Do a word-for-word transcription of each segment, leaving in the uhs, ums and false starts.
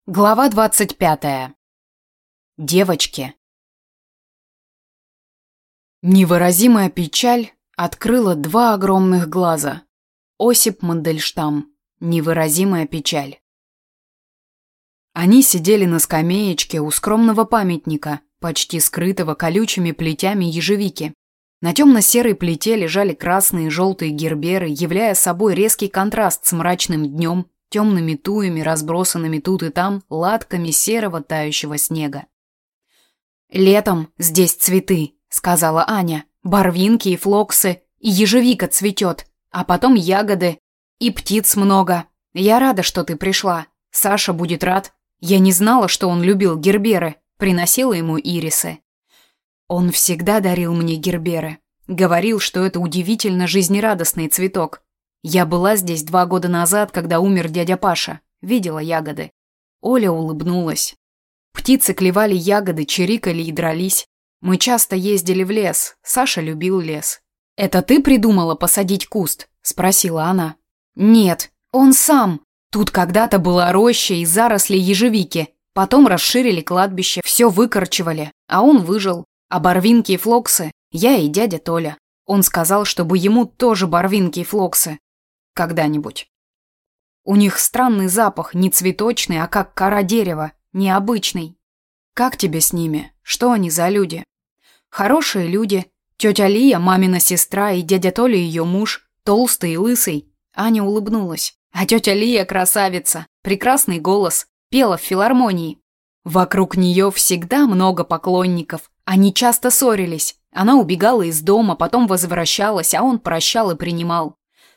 Глава двадцать пятая. Девочки. Невыразимая печаль открыла два огромных глаза. Осип Мандельштам. Невыразимая печаль. Они сидели на скамеечке у скромного памятника, почти скрытого колючими плетями ежевики. На темно-серой плите лежали красные и желтые герберы, являя собой резкий контраст с мрачным днем, темными туями, разбросанными тут и там, латками серого тающего снега. «Летом здесь цветы», — сказала Аня. «Барвинки и флоксы, и ежевика цветет, а потом ягоды, и птиц много. Я рада, что ты пришла. Саша будет рад. Я не знала, что он любил герберы, приносила ему ирисы. Он всегда дарил мне герберы. Говорил, что это удивительно жизнерадостный цветок. Я была здесь два года назад, когда умер дядя Паша. Видела ягоды». Оля улыбнулась. Птицы клевали ягоды, чирикали и дрались. Мы часто ездили в лес. Саша любил лес. «Это ты придумала посадить куст?» – спросила она. «Нет, он сам. Тут когда-то была роща и заросли ежевики. Потом расширили кладбище, все выкорчевали, а он выжил. А барвинки и флоксы – я и дядя Толя. Он сказал, чтобы ему тоже барвинки и флоксы. Когда-нибудь. У них странный запах, не цветочный, а как кора дерева, необычный. Как тебе с ними? Что они за люди?» «Хорошие люди. Тетя Лия, мамина сестра, и дядя Толя ее муж, толстый и лысый». Аня улыбнулась. «А тетя Лия красавица, прекрасный голос, пела в филармонии. Вокруг нее всегда много поклонников. Они часто ссорились. Она убегала из дома, потом возвращалась, а он прощал и принимал.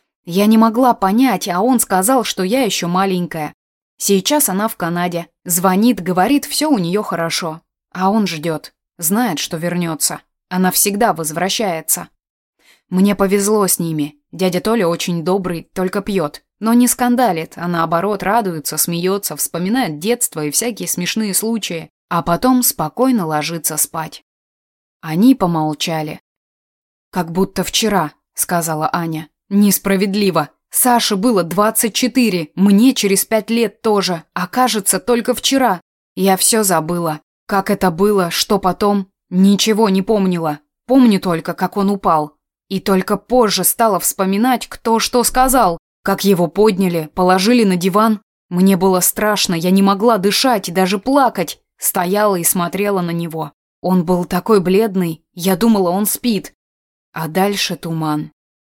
Я не могла понять, а он сказал, что я еще маленькая. Сейчас она в Канаде. Звонит, говорит, все у нее хорошо. А он ждет. Знает, что вернется. Она всегда возвращается. Мне повезло с ними. Дядя Толя очень добрый, только пьет. Но не скандалит, а наоборот радуется, смеется, вспоминает детство и всякие смешные случаи. А потом спокойно ложится спать». Они помолчали. «Как будто вчера», — сказала Аня. «Несправедливо. Саше было двадцать четыре, мне через пять лет тоже, а кажется, только вчера. Я все забыла. Как это было, что потом? Ничего не помнила. Помню только, как он упал. И только позже стала вспоминать, кто что сказал, как его подняли, положили на диван. Мне было страшно, я не могла дышать и даже плакать. Стояла и смотрела на него. Он был такой бледный, я думала, он спит. А дальше туман».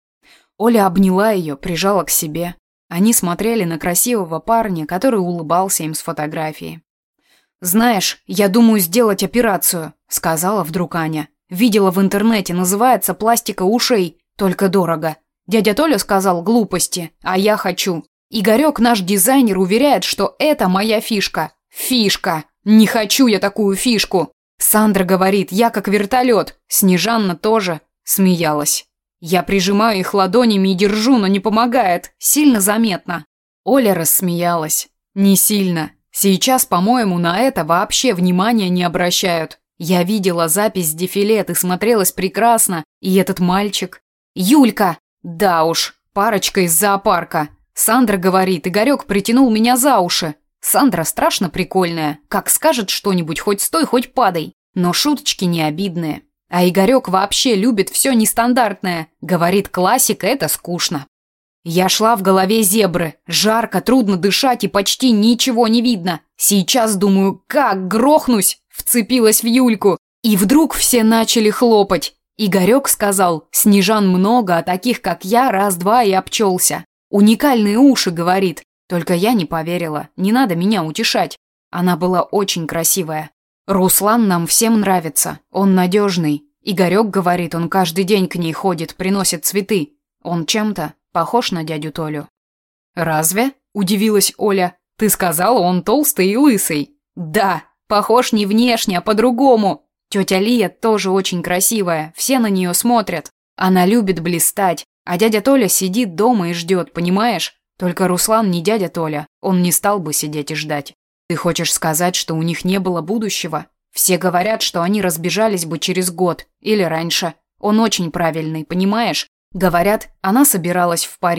Оля обняла ее, прижала к себе. Они смотрели на красивого парня, который улыбался им с фотографии. «Знаешь, я думаю сделать операцию», — сказала вдруг Аня. «Видела в интернете, называется пластика ушей, только дорого. Дядя Толя сказал глупости, а я хочу. Игорек, наш дизайнер, уверяет, что это моя фишка. Фишка! Не хочу я такую фишку. Сандра говорит, я как вертолет. Снежанна тоже», — смеялась. «Я прижимаю их ладонями и держу, но не помогает. Сильно заметно». Оля рассмеялась. «Не сильно. Сейчас, по-моему, на это вообще внимания не обращают. Я видела запись с дефиле, ты смотрелась прекрасно. И этот мальчик. Юлька! Да уж, парочка из зоопарка. Сандра говорит, Игорек притянул меня за уши. Сандра страшно прикольная. Как скажет что-нибудь, хоть стой, хоть падай. Но шуточки не обидные. А Игорек вообще любит все нестандартное. Говорит, классика – это скучно. Я шла в голове зебры. Жарко, трудно дышать и почти ничего не видно. Сейчас думаю, как грохнусь. Вцепилась в Юльку. И вдруг все начали хлопать. Игорек сказал, Снежан много, а таких, как я, раз-два и обчелся. Уникальные уши, говорит. Только я не поверила. Не надо меня утешать. Она была очень красивая. Руслан нам всем нравится, он надежный. Игорек говорит, он каждый день к ней ходит, приносит цветы. Он чем-то похож на дядю Толю». «Разве?» – удивилась Оля. «Ты сказала, он толстый и лысый». «Да, похож не внешне, а по-другому. Тетя Лия тоже очень красивая, все на нее смотрят. Она любит блистать, а дядя Толя сидит дома и ждет, понимаешь? Только Руслан не дядя Толя, он не стал бы сидеть и ждать. Ты хочешь сказать, что у них не было будущего? Все говорят, что они разбежались бы через год или раньше. Он очень правильный, понимаешь? Говорят, она собиралась в Париж.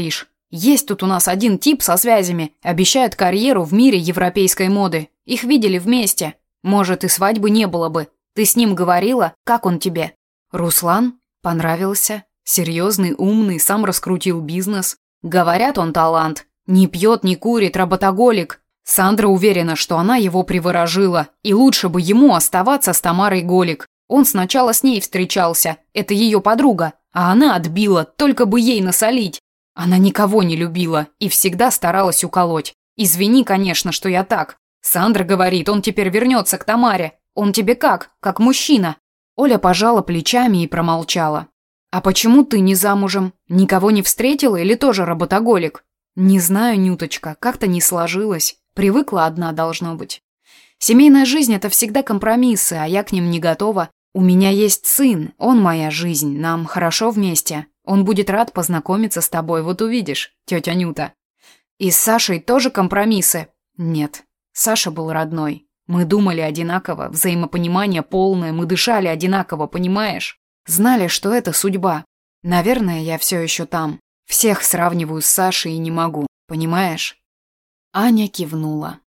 Есть тут у нас один тип со связями, обещает карьеру в мире европейской моды. Их видели вместе. Может, и свадьбы не было бы. Ты с ним говорила? Как он тебе?» «Руслан? Понравился. Серьезный, умный, сам раскрутил бизнес. Говорят, он талант. Не пьет, не курит, работоголик. Сандра уверена, что она его приворожила, и лучше бы ему оставаться с Тамарой Голик. Он сначала с ней встречался, это ее подруга, а она отбила, только бы ей насолить. Она никого не любила и всегда старалась уколоть. Извини, конечно, что я так. Сандра говорит, он теперь вернется к Тамаре. Он тебе как? Как мужчина?» Оля пожала плечами и промолчала. «А почему ты не замужем? Никого не встретила или тоже работоголик?» «Не знаю, Нюточка, как-то не сложилось. Привыкла одна, должно быть. Семейная жизнь – это всегда компромиссы, а я к ним не готова. У меня есть сын, он моя жизнь, нам хорошо вместе. Он будет рад познакомиться с тобой, вот увидишь, тетя Нюта». «И с Сашей тоже компромиссы?» «Нет, Саша был родной. Мы думали одинаково, взаимопонимание полное, мы дышали одинаково, понимаешь? Знали, что это судьба. Наверное, я все еще там. Всех сравниваю с Сашей и не могу, понимаешь?» Аня кивнула.